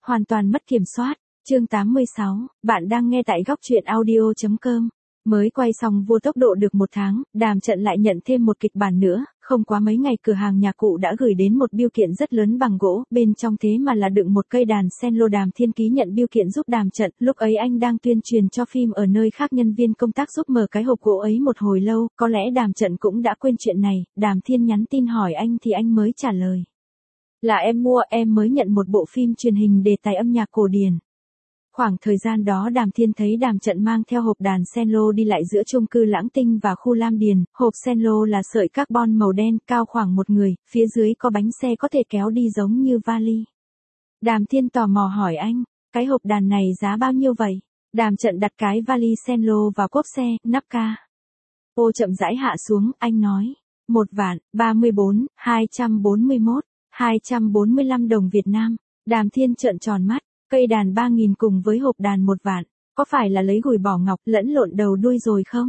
Hoàn toàn mất kiểm soát. Chương 86, bạn đang nghe tại góc truyện audio.com. Mới quay xong Vô Tốc Độ được 1 tháng, Đàm Trận lại nhận thêm một kịch bản nữa, không quá mấy ngày cửa hàng nhà cụ đã gửi đến một bưu kiện rất lớn bằng gỗ, bên trong thế mà là đựng một cây đàn sen lô. Đàm Thiên ký nhận bưu kiện giúp Đàm Trận, lúc ấy anh đang tuyên truyền cho phim ở nơi khác, nhân viên công tác giúp mở cái hộp gỗ ấy một hồi lâu, có lẽ Đàm Trận cũng đã quên chuyện này. Đàm Thiên nhắn tin hỏi anh thì anh mới trả lời. Là em mua, em mới nhận một bộ phim truyền hình đề tài âm nhạc cổ điển. Khoảng thời gian đó Đàm Thiên thấy Đàm Trận mang theo hộp đàn sen lô đi lại giữa chung cư Lãng Tinh và khu Lam Điền, hộp sen lô là sợi carbon màu đen cao khoảng một người, phía dưới có bánh xe có thể kéo đi giống như vali. Đàm Thiên tò mò hỏi anh, cái hộp đàn này giá bao nhiêu vậy? Đàm Trận đặt cái vali sen lô vào cốp xe, nắp ca. Ô chậm rãi hạ xuống, anh nói, 1.034.241.245 đồng Việt Nam. Đàm Thiên trợn tròn mắt. Cây đàn 3.000 cùng với hộp đàn 1 vạn, có phải là lấy gùi bỏ ngọc lẫn lộn đầu đuôi rồi không?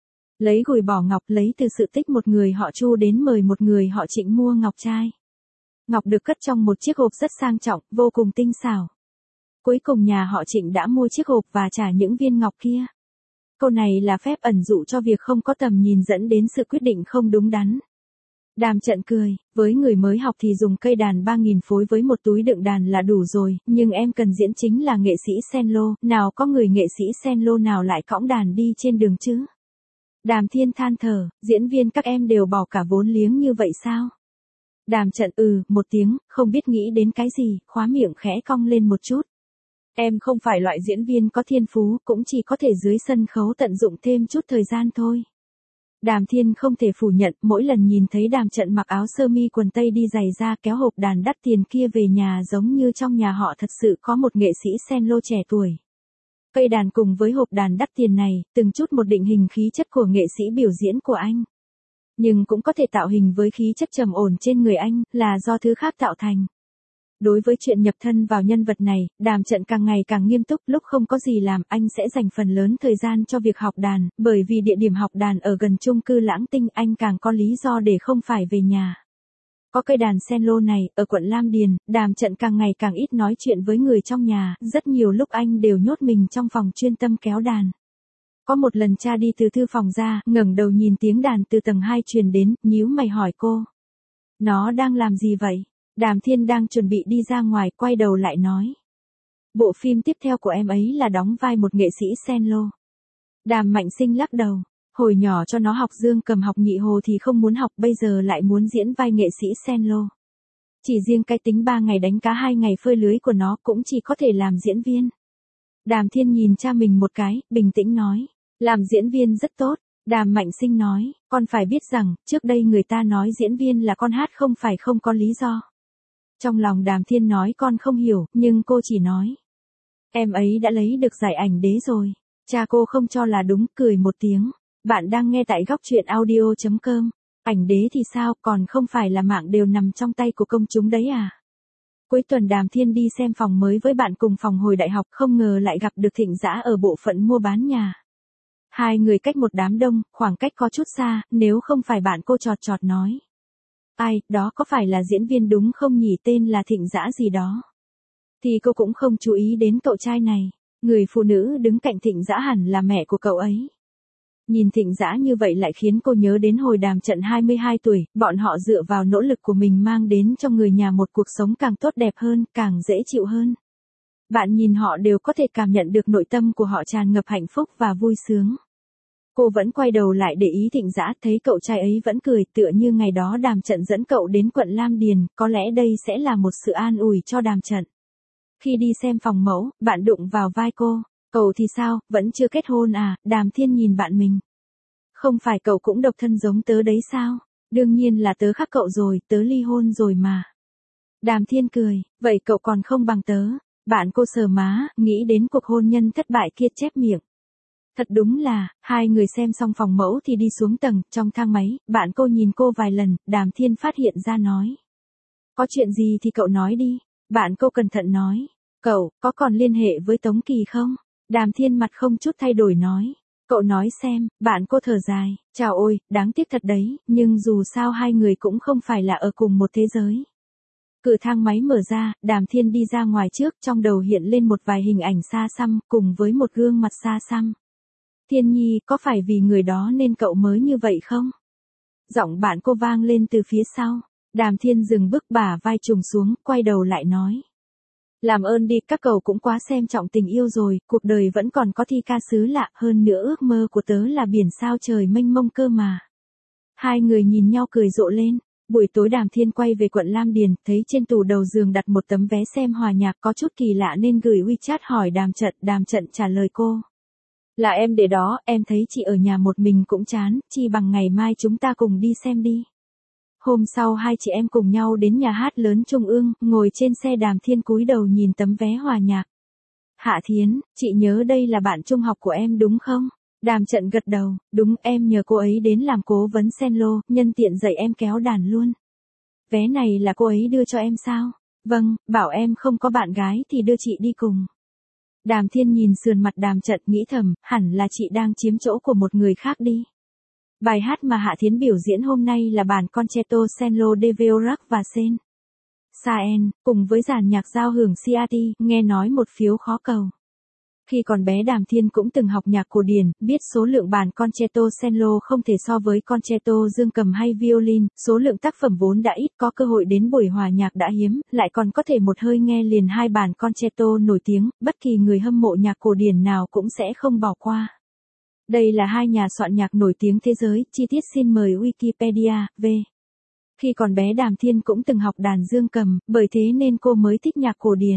Lấy gùi bỏ ngọc lấy từ sự tích một người họ Chu đến mời một người họ Trịnh mua ngọc trai. Ngọc được cất trong một chiếc hộp rất sang trọng, vô cùng tinh xảo. Cuối cùng nhà họ Trịnh đã mua chiếc hộp và trả những viên ngọc kia. Câu này là phép ẩn dụ cho việc không có tầm nhìn dẫn đến sự quyết định không đúng đắn. Đàm Trận cười, với người mới học thì dùng cây đàn 3.000 phối với một túi đựng đàn là đủ rồi, nhưng em cần diễn chính là nghệ sĩ sen lô, nào có người nghệ sĩ sen lô nào lại cõng đàn đi trên đường chứ? Đàm Thiên than thở, diễn viên các em đều bỏ cả vốn liếng như vậy sao? Đàm Trận một tiếng, không biết nghĩ đến cái gì, khóa miệng khẽ cong lên một chút. Em không phải loại diễn viên có thiên phú, cũng chỉ có thể dưới sân khấu tận dụng thêm chút thời gian thôi. Đàm Thiên không thể phủ nhận, mỗi lần nhìn thấy Đàm Trận mặc áo sơ mi quần tây đi giày da kéo hộp đàn đắt tiền kia về nhà giống như trong nhà họ thật sự có một nghệ sĩ sen lô trẻ tuổi. Cây đàn cùng với hộp đàn đắt tiền này, từng chút một định hình khí chất của nghệ sĩ biểu diễn của anh. Nhưng cũng có thể tạo hình với khí chất trầm ổn trên người anh, là do thứ khác tạo thành. Đối với chuyện nhập thân vào nhân vật này, Đàm Trận càng ngày càng nghiêm túc, lúc không có gì làm, anh sẽ dành phần lớn thời gian cho việc học đàn, bởi vì địa điểm học đàn ở gần chung cư Lãng Tinh, anh càng có lý do để không phải về nhà. Có cây đàn sen lô này, ở quận Lam Điền, Đàm Trận càng ngày càng ít nói chuyện với người trong nhà, rất nhiều lúc anh đều nhốt mình trong phòng chuyên tâm kéo đàn. Có một lần cha đi từ thư phòng ra, ngẩng đầu nhìn tiếng đàn từ tầng 2 truyền đến, nhíu mày hỏi cô. Nó đang làm gì vậy? Đàm Thiên đang chuẩn bị đi ra ngoài, quay đầu lại nói. Bộ phim tiếp theo của em ấy là đóng vai một nghệ sĩ sen lô. Đàm Mạnh Sinh lắc đầu. Hồi nhỏ cho nó học dương cầm học nhị hồ thì không muốn học, bây giờ lại muốn diễn vai nghệ sĩ sen lô. Chỉ riêng cái tính 3 ngày đánh cá 2 ngày phơi lưới của nó cũng chỉ có thể làm diễn viên. Đàm Thiên nhìn cha mình một cái, bình tĩnh nói. Làm diễn viên rất tốt. Đàm Mạnh Sinh nói, con phải biết rằng, trước đây người ta nói diễn viên là con hát không phải không có lý do. Trong lòng Đàm Thiên nói con không hiểu, nhưng cô chỉ nói. Em ấy đã lấy được giải ảnh đế rồi. Cha cô không cho là đúng, cười một tiếng. Bạn đang nghe tại góc truyện audio.com. Ảnh đế thì sao, còn không phải là mạng đều nằm trong tay của công chúng đấy à? Cuối tuần Đàm Thiên đi xem phòng mới với bạn cùng phòng hồi đại học, không ngờ lại gặp được Thịnh Dã ở bộ phận mua bán nhà. Hai người cách một đám đông, khoảng cách có chút xa, nếu không phải bạn cô chọt chọt nói. Ai, đó có phải là diễn viên đúng không nhỉ, tên là Thịnh Dã gì đó. Thì cô cũng không chú ý đến cậu trai này, người phụ nữ đứng cạnh Thịnh Dã hẳn là mẹ của cậu ấy. Nhìn Thịnh Dã như vậy lại khiến cô nhớ đến hồi Đàm Trận 22 tuổi, bọn họ dựa vào nỗ lực của mình mang đến cho người nhà một cuộc sống càng tốt đẹp hơn, càng dễ chịu hơn. Bạn nhìn họ đều có thể cảm nhận được nội tâm của họ tràn ngập hạnh phúc và vui sướng. Cô vẫn quay đầu lại để ý Thịnh Dã, thấy cậu trai ấy vẫn cười, tựa như ngày đó Đàm Trận dẫn cậu đến quận Lam Điền, có lẽ đây sẽ là một sự an ủi cho Đàm Trận. Khi đi xem phòng mẫu, bạn đụng vào vai cô. Cậu thì sao, vẫn chưa kết hôn à? Đàm Thiên nhìn bạn mình. Không phải cậu cũng độc thân giống tớ đấy sao? Đương nhiên là tớ khác cậu rồi, tớ ly hôn rồi mà. Đàm Thiên cười, vậy cậu còn không bằng tớ. Bạn cô sờ má, nghĩ đến cuộc hôn nhân thất bại kia chép miệng. Thật đúng là, hai người xem xong phòng mẫu thì đi xuống tầng, trong thang máy, bạn cô nhìn cô vài lần, Đàm Thiên phát hiện ra nói. Có chuyện gì thì cậu nói đi. Bạn cô cẩn thận nói. Cậu, có còn liên hệ với Tống Kỳ không? Đàm Thiên mặt không chút thay đổi nói. Cậu nói xem, bạn cô thở dài. Chào ôi, đáng tiếc thật đấy, nhưng dù sao hai người cũng không phải là ở cùng một thế giới. Cửa thang máy mở ra, Đàm Thiên đi ra ngoài trước, trong đầu hiện lên một vài hình ảnh xa xăm, cùng với một gương mặt xa xăm. Thiên Nhi, có phải vì người đó nên cậu mới như vậy không? Giọng bạn cô vang lên từ phía sau. Đàm Thiên dừng bước, bả vai trùng xuống, quay đầu lại nói. Làm ơn đi, các cậu cũng quá xem trọng tình yêu rồi, cuộc đời vẫn còn có thi ca xứ lạ, hơn nữa ước mơ của tớ là biển sao trời mênh mông cơ mà. Hai người nhìn nhau cười rộ lên. Buổi tối Đàm Thiên quay về quận Lam Điền, thấy trên tủ đầu giường đặt một tấm vé xem hòa nhạc có chút kỳ lạ nên gửi WeChat hỏi Đàm Trận trả lời cô. Là em để đó, em thấy chị ở nhà một mình cũng chán, chi bằng ngày mai chúng ta cùng đi xem đi. Hôm sau hai chị em cùng nhau đến nhà hát lớn Trung ương, ngồi trên xe Đàm Thiên cúi đầu nhìn tấm vé hòa nhạc. Hạ Thiến, chị nhớ đây là bạn trung học của em đúng không? Đàm Trận gật đầu, đúng, em nhờ cô ấy đến làm cố vấn cello, nhân tiện dạy em kéo đàn luôn. Vé này là cô ấy đưa cho em sao? Vâng, bảo em không có bạn gái thì đưa chị đi cùng. Đàm Thiên nhìn sườn mặt Đàm Trận nghĩ thầm, hẳn là chị đang chiếm chỗ của một người khác đi. Bài hát mà Hạ Thiến biểu diễn hôm nay là bản Concerto Cello de Dvorak và Sen. Saen, cùng với dàn nhạc giao hưởng Ciati, nghe nói một phiếu khó cầu. Khi còn bé Đàm Thiên cũng từng học nhạc cổ điển, biết số lượng bản Concerto Cello không thể so với Concerto dương cầm hay violin, số lượng tác phẩm vốn đã ít, có cơ hội đến buổi hòa nhạc đã hiếm, lại còn có thể một hơi nghe liền hai bản Concerto nổi tiếng, bất kỳ người hâm mộ nhạc cổ điển nào cũng sẽ không bỏ qua. Đây là hai nhà soạn nhạc nổi tiếng thế giới, chi tiết xin mời Wikipedia, v. Khi còn bé Đàm Thiên cũng từng học đàn dương cầm, bởi thế nên cô mới thích nhạc cổ điển.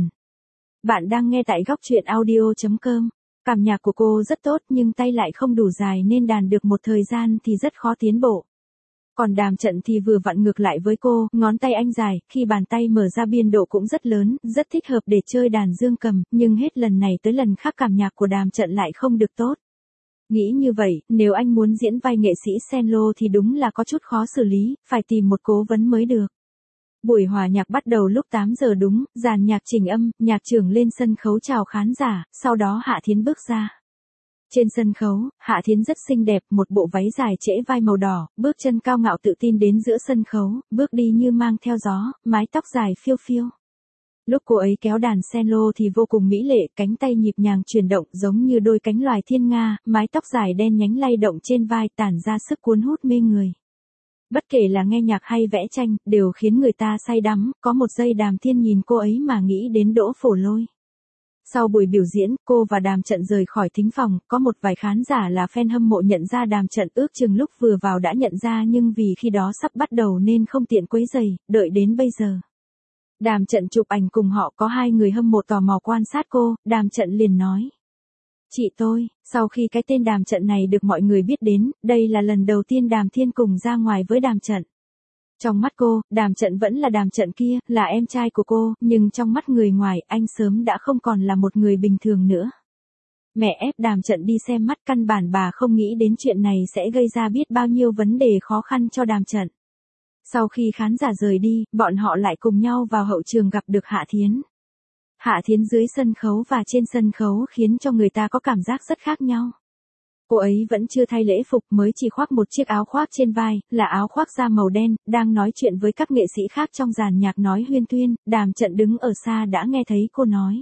Bạn đang nghe tại góc truyện audio.com. Cảm nhạc của cô rất tốt nhưng tay lại không đủ dài nên đàn được một thời gian thì rất khó tiến bộ. Còn Đàm Trận thì vừa vặn ngược lại với cô, ngón tay anh dài, khi bàn tay mở ra biên độ cũng rất lớn, rất thích hợp để chơi đàn dương cầm, nhưng hết lần này tới lần khác cảm nhạc của Đàm Trận lại không được tốt. Nghĩ như vậy, nếu anh muốn diễn vai nghệ sĩ cello thì đúng là có chút khó xử lý, phải tìm một cố vấn mới được. Buổi hòa nhạc bắt đầu lúc 8 giờ đúng, dàn nhạc chỉnh âm, nhạc trưởng lên sân khấu chào khán giả, sau đó Hạ Thiến bước ra. Trên sân khấu, Hạ Thiến rất xinh đẹp, một bộ váy dài trễ vai màu đỏ, bước chân cao ngạo tự tin đến giữa sân khấu, bước đi như mang theo gió, mái tóc dài phiêu phiêu. Lúc cô ấy kéo đàn cello thì vô cùng mỹ lệ, cánh tay nhịp nhàng chuyển động giống như đôi cánh loài thiên nga, mái tóc dài đen nhánh lay động trên vai tản ra sức cuốn hút mê người. Bất kể là nghe nhạc hay vẽ tranh, đều khiến người ta say đắm, có một giây Đàm Thiên nhìn cô ấy mà nghĩ đến Đỗ Phổ Lôi. Sau buổi biểu diễn, cô và Đàm Trận rời khỏi thính phòng, có một vài khán giả là fan hâm mộ nhận ra Đàm Trận ước chừng lúc vừa vào đã nhận ra nhưng vì khi đó sắp bắt đầu nên không tiện quấy rầy, đợi đến bây giờ. Đàm Trận chụp ảnh cùng họ, có hai người hâm mộ tò mò quan sát cô, Đàm Trận liền nói. Chị tôi, sau khi cái tên Đàm Trận này được mọi người biết đến, đây là lần đầu tiên Đàm Thiên cùng ra ngoài với Đàm Trận. Trong mắt cô, Đàm Trận vẫn là Đàm Trận kia, là em trai của cô, nhưng trong mắt người ngoài, anh sớm đã không còn là một người bình thường nữa. Mẹ ép Đàm Trận đi xem mắt, căn bản bà không nghĩ đến chuyện này sẽ gây ra biết bao nhiêu vấn đề khó khăn cho Đàm Trận. Sau khi khán giả rời đi, bọn họ lại cùng nhau vào hậu trường gặp được Hạ Thiến. Hạ Thiến dưới sân khấu và trên sân khấu khiến cho người ta có cảm giác rất khác nhau. Cô ấy vẫn chưa thay lễ phục, mới chỉ khoác một chiếc áo khoác trên vai, là áo khoác da màu đen, đang nói chuyện với các nghệ sĩ khác trong dàn nhạc nói huyên thuyên, Đàm Trận đứng ở xa đã nghe thấy cô nói.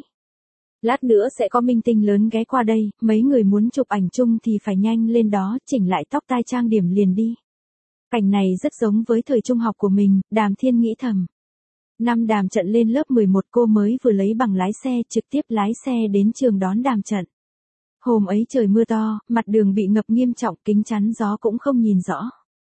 Lát nữa sẽ có minh tinh lớn ghé qua đây, mấy người muốn chụp ảnh chung thì phải nhanh lên đó, chỉnh lại tóc tai trang điểm liền đi. Cảnh này rất giống với thời trung học của mình, Đàm Thiên nghĩ thầm. Năm Đàm Trận lên lớp 11 cô mới vừa lấy bằng lái xe, trực tiếp lái xe đến trường đón Đàm Trận. Hôm ấy trời mưa to, mặt đường bị ngập nghiêm trọng, kính chắn gió cũng không nhìn rõ.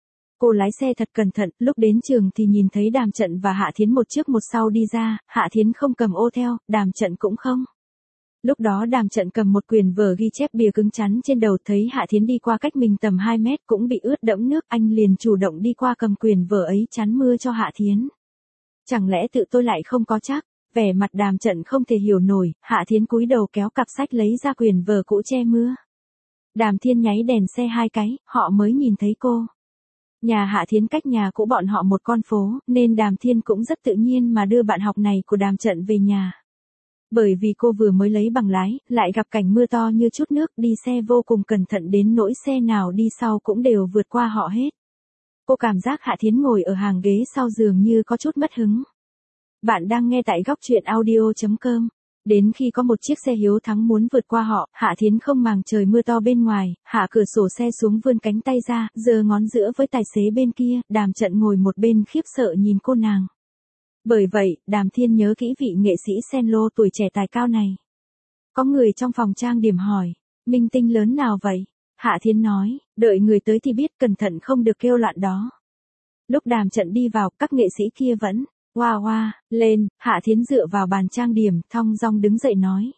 Cô lái xe thật cẩn thận, lúc đến trường thì nhìn thấy Đàm Trận và Hạ Thiến một trước một sau đi ra, Hạ Thiến không cầm ô theo, Đàm Trận cũng không. Lúc đó Đàm Trận cầm một quyển vở ghi chép bìa cứng chắn trên đầu, thấy Hạ Thiến đi qua cách mình tầm 2 mét cũng bị ướt đẫm nước, anh liền chủ động đi qua cầm quyển vở ấy chắn mưa cho Hạ Thiến. Chẳng lẽ tự tôi lại không có chắc? Vẻ mặt Đàm Trận không thể hiểu nổi, Hạ Thiến cúi đầu kéo cặp sách lấy ra quyển vở cũ che mưa. Đàm Thiên nháy đèn xe 2 cái, họ mới nhìn thấy cô. Nhà Hạ Thiến cách nhà cũ bọn họ một con phố, nên Đàm Thiên cũng rất tự nhiên mà đưa bạn học này của Đàm Trận về nhà. Bởi vì cô vừa mới lấy bằng lái, lại gặp cảnh mưa to như chút nước, đi xe vô cùng cẩn thận đến nỗi xe nào đi sau cũng đều vượt qua họ hết. Cô cảm giác Hạ Thiến ngồi ở hàng ghế sau giường như có chút mất hứng. Bạn đang nghe tại góc truyện audio.com. Đến khi có một chiếc xe hiếu thắng muốn vượt qua họ, Hạ Thiến không màng trời mưa to bên ngoài, hạ cửa sổ xe xuống vươn cánh tay ra, giơ ngón giữa với tài xế bên kia, Đàm Trận ngồi một bên khiếp sợ nhìn cô nàng. Bởi vậy, Đàm Thiên nhớ kỹ vị nghệ sĩ cello tuổi trẻ tài cao này. Có người trong phòng trang điểm hỏi, minh tinh lớn nào vậy? Hạ Thiến nói, đợi người tới thì biết, cẩn thận không được kêu loạn đó. Lúc Đàm Trận đi vào, các nghệ sĩ kia vẫn hoa lên, Hạ Thiến dựa vào bàn trang điểm, thong dong đứng dậy nói.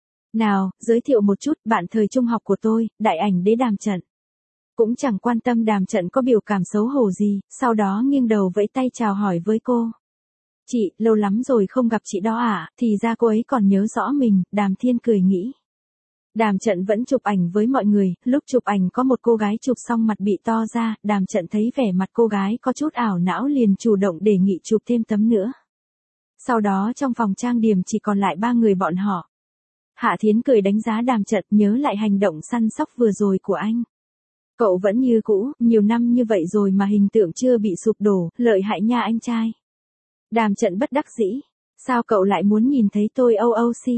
Nào, giới thiệu một chút, bạn thời trung học của tôi, đại ảnh đế Đàm Trận. Cũng chẳng quan tâm Đàm Trận có biểu cảm xấu hổ gì, sau đó nghiêng đầu vẫy tay chào hỏi với cô. Chị, lâu lắm rồi không gặp chị đó à, thì ra cô ấy còn nhớ rõ mình, Đàm Thiên cười nghĩ. Đàm Trận vẫn chụp ảnh với mọi người, lúc chụp ảnh có một cô gái chụp xong mặt bị to ra, Đàm Trận thấy vẻ mặt cô gái có chút ảo não liền chủ động đề nghị chụp thêm tấm nữa. Sau đó trong phòng trang điểm chỉ còn lại 3 người bọn họ. Hạ Thiến cười đánh giá Đàm Trận, nhớ lại hành động săn sóc vừa rồi của anh. Cậu vẫn như cũ, nhiều năm như vậy rồi mà hình tượng chưa bị sụp đổ, lợi hại nha anh trai. Đàm Trận bất đắc dĩ. Sao cậu lại muốn nhìn thấy tôi OOC?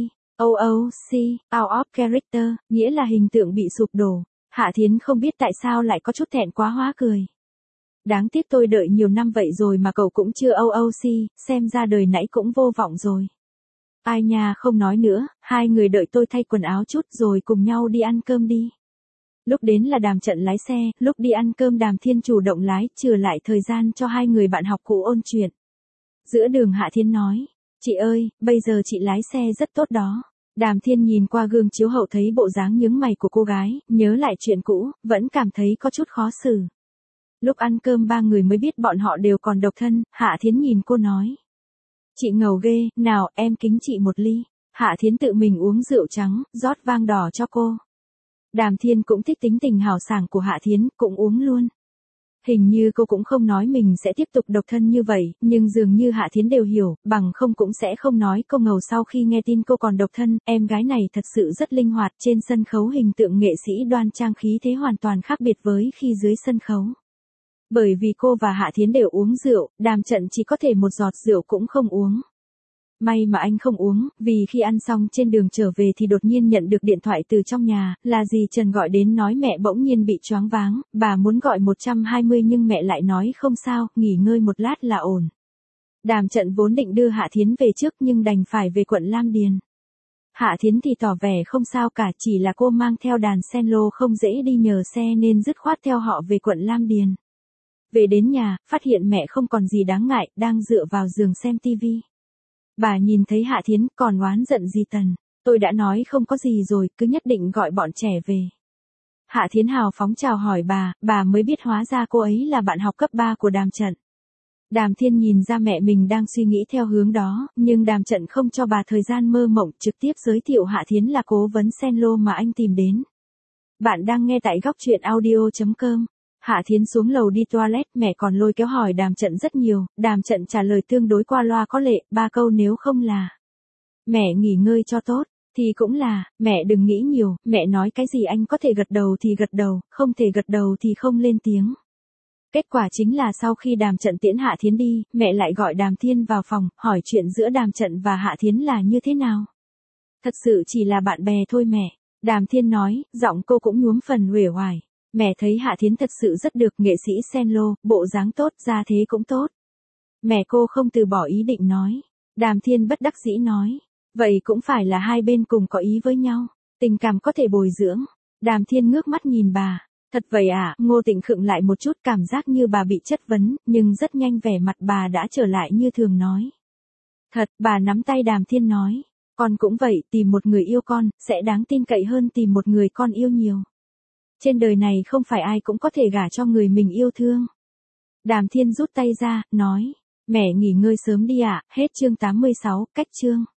OOC, out of character, nghĩa là hình tượng bị sụp đổ. Hạ Thiến không biết tại sao lại có chút thẹn quá hóa cười. Đáng tiếc tôi đợi nhiều năm vậy rồi mà cậu cũng chưa OOC, xem ra đời nãy cũng vô vọng rồi. Ai nha, không nói nữa, hai người đợi tôi thay quần áo chút rồi cùng nhau đi ăn cơm đi. Lúc đến là Đàm Trận lái xe, lúc đi ăn cơm Đàm Thiên chủ động lái, trừ lại thời gian cho hai người bạn học cũ ôn chuyện. Giữa đường Hạ Thiến nói, chị ơi, bây giờ chị lái xe rất tốt đó. Đàm Thiên nhìn qua gương chiếu hậu thấy bộ dáng nhướng mày của cô gái, nhớ lại chuyện cũ, vẫn cảm thấy có chút khó xử. Lúc ăn cơm 3 người mới biết bọn họ đều còn độc thân, Hạ Thiến nhìn cô nói. Chị ngầu ghê, nào em kính chị một ly. Hạ Thiến tự mình uống rượu trắng, rót vang đỏ cho cô. Đàm Thiên cũng thích tính tình hào sảng của Hạ Thiến, cũng uống luôn. Hình như cô cũng không nói mình sẽ tiếp tục độc thân như vậy, nhưng dường như Hạ Thiến đều hiểu, bằng không cũng sẽ không nói cô ngầu sau khi nghe tin cô còn độc thân, em gái này thật sự rất linh hoạt, trên sân khấu hình tượng nghệ sĩ đoan trang khí thế hoàn toàn khác biệt với khi dưới sân khấu. Bởi vì cô và Hạ Thiến đều uống rượu, Đàm Trận chỉ có thể một giọt rượu cũng không uống. May mà anh không uống, vì khi ăn xong trên đường trở về thì đột nhiên nhận được điện thoại từ trong nhà, là dì Trần gọi đến nói mẹ bỗng nhiên bị choáng váng, bà muốn gọi 120 nhưng mẹ lại nói không sao, nghỉ ngơi một lát là ổn. Đàm Trận vốn định đưa Hạ Thiến về trước nhưng đành phải về quận Lam Điền. Hạ Thiến thì tỏ vẻ không sao cả, chỉ là cô mang theo đàn cello không dễ đi nhờ xe nên dứt khoát theo họ về quận Lam Điền. Về đến nhà, phát hiện mẹ không còn gì đáng ngại, đang dựa vào giường xem tivi. Bà nhìn thấy Hạ Thiến còn oán giận dì Tần. Tôi đã nói không có gì rồi, cứ nhất định gọi bọn trẻ về. Hạ Thiến hào phóng chào hỏi bà mới biết hóa ra cô ấy là bạn học cấp 3 của Đàm Trận. Đàm Thiên nhìn ra mẹ mình đang suy nghĩ theo hướng đó, nhưng Đàm Trận không cho bà thời gian mơ mộng, trực tiếp giới thiệu Hạ Thiến là cố vấn cello mà anh tìm đến. Bạn đang nghe tại góc truyện audio.com. Hạ Thiến xuống lầu đi toilet, mẹ còn lôi kéo hỏi Đàm Trận rất nhiều, Đàm Trận trả lời tương đối qua loa có lệ, 3 câu nếu không là mẹ nghỉ ngơi cho tốt, thì cũng là, mẹ đừng nghĩ nhiều, mẹ nói cái gì anh có thể gật đầu thì gật đầu, không thể gật đầu thì không lên tiếng. Kết quả chính là sau khi Đàm Trận tiễn Hạ Thiến đi, mẹ lại gọi Đàm Thiên vào phòng, hỏi chuyện giữa Đàm Trận và Hạ Thiến là như thế nào. Thật sự chỉ là bạn bè thôi mẹ, Đàm Thiên nói, giọng cô cũng nhuốm phần uể oải. Mẹ thấy Hạ Thiến thật sự rất được, nghệ sĩ cello, bộ dáng tốt, gia thế cũng tốt. Mẹ cô không từ bỏ ý định nói. Đàm Thiên bất đắc dĩ nói. Vậy cũng phải là hai bên cùng có ý với nhau. Tình cảm có thể bồi dưỡng. Đàm Thiên ngước mắt nhìn bà. Thật vậy à, Ngô Tịnh khựng lại một chút, cảm giác như bà bị chất vấn, nhưng rất nhanh vẻ mặt bà đã trở lại như thường nói. Thật, bà nắm tay Đàm Thiên nói. Con cũng vậy, tìm một người yêu con, sẽ đáng tin cậy hơn tìm một người con yêu nhiều. Trên đời này không phải ai cũng có thể gả cho người mình yêu thương. Đàm Thiên rút tay ra, nói. Mẹ nghỉ ngơi sớm đi ạ, hết chương 86, cách chương.